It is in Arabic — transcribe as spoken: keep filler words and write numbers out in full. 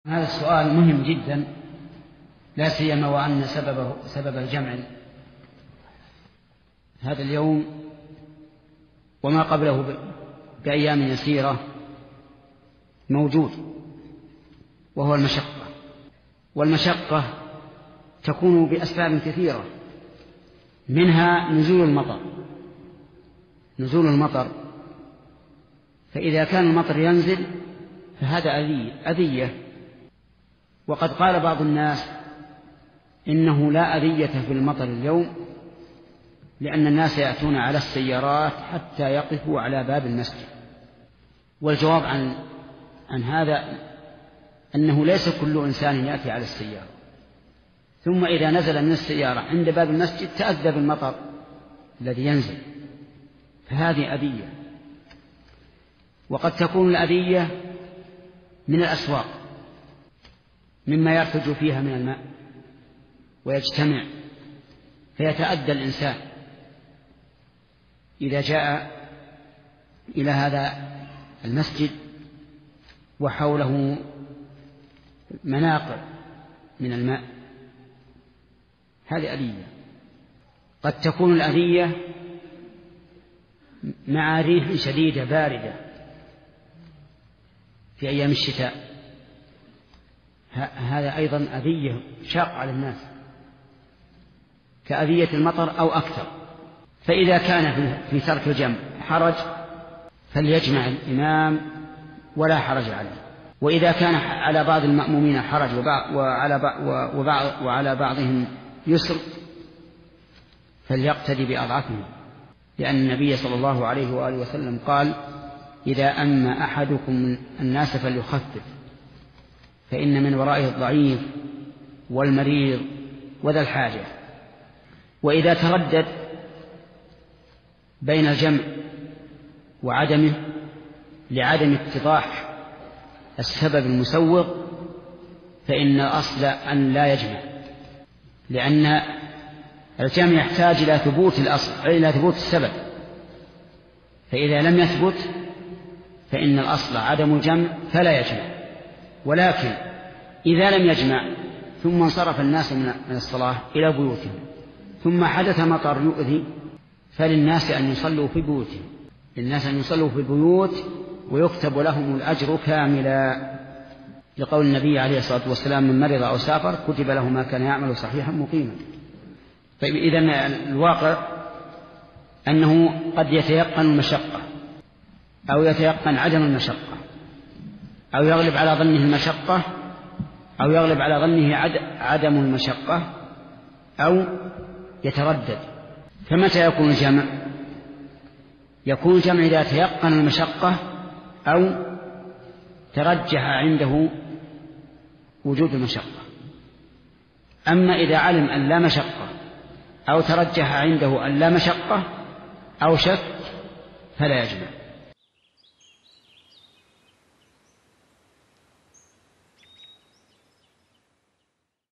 هذا السؤال مهم جدا، لا سيما وأن سببه سبب الجمع هذا اليوم وما قبله بأيام يسيرة موجود، وهو المشقة. والمشقة تكون بأسباب كثيرة، منها نزول المطر نزول المطر فإذا كان المطر ينزل فهذا أذية. وقد قال بعض الناس إنه لا أذية في المطر اليوم، لأن الناس يأتون على السيارات حتى يقفوا على باب المسجد. والجواب عن عن هذا أنه ليس كل إنسان يأتي على السيارة، ثم إذا نزل من السيارة عند باب المسجد تأذى بالمطر الذي ينزل، فهذه أذية. وقد تكون الأذية من الأسواق، مما يرتج فيها من الماء ويجتمع، فيتأذى الإنسان إذا جاء إلى هذا المسجد وحوله مناقع من الماء، هذه أذية. قد تكون الأذية مع ريح شديدة باردة في أيام الشتاء، هذا أيضا أذية شاق على الناس كأذية المطر أو أكثر. فإذا كان في ترك الجمع حرج فليجمع الإمام ولا حرج عليه، وإذا كان على بعض المأمومين حرج وعلى وعلى بعضهم يسر فليقتدي بأضعفهم، لأن النبي صلى الله عليه وآله وسلم قال: إذا أما أحدكم الناس فليخفف، فإن من ورائه الضعيف والمريض وذا الحاجة. وإذا تردد بين الجمع وعدمه لعدم اتضاح السبب المسوغ فإن الأصل أن لا يجمع، لأن الجمع يحتاج إلى ثبوت الأصل، إلى ثبوت السبب، فإذا لم يثبت فإن الأصل عدم الجمع فلا يجمع. ولكن إذا لم يجمع ثم انصرف الناس من الصلاة إلى بيوتهم ثم حدث مطر يؤذي، فللناس أن يصلوا في بيوتهم للناس أن يصلوا في البيوت ويكتب لهم الأجر كاملا، لقول النبي عليه الصلاة والسلام: من مرض أو سافر كتب له ما كان يعمل صحيحا مقيما. طيب، إذن الواقع أنه قد يتيقن المشقة أو يتيقن عدم المشقة، أو يغلب على ظنه المشقة أو يغلب على ظنه عدم المشقة، أو يتردد. فمتى يكون الجمع؟ يكون الجمع إذا تيقن المشقة أو ترجح عنده وجود المشقة. أما إذا علم أن لا مشقة أو ترجح عنده أن لا مشقة أو شك فلا يجمع.